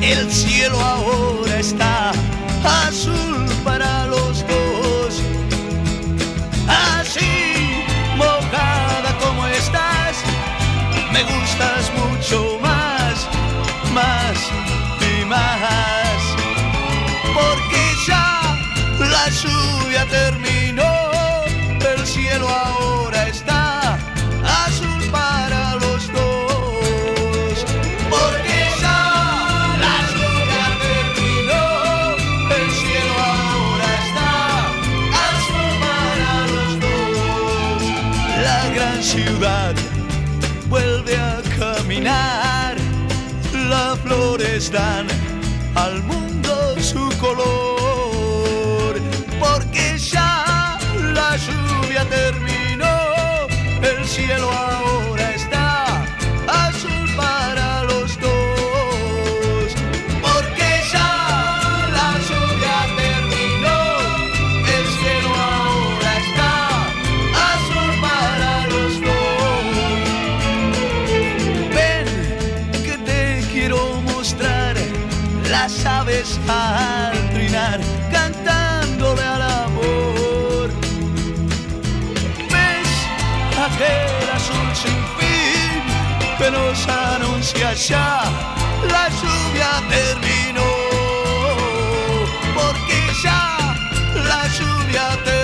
El cielo ahora está azul para los dos. Así, mojada como estás, me gustas mucho más, más y más. Porque ya la lluvia terminó, el cielo ahora está azul para los dos. Porque ya la lluvia terminó, el cielo ahora está azul para los dos. La gran ciudad vuelve a caminar, las flores dan al mundo su color. Porque ya la lluvia terminó, el cielo ahora está azul para los dos. Porque ya la lluvia terminó, el cielo ahora está azul para los dos. Ven que te quiero mostrar las aves al trinar, cantándole al amor. ¿Ves aquel azul sin fin que nos anuncia ya la lluvia terminó? Porque ya la lluvia terminó.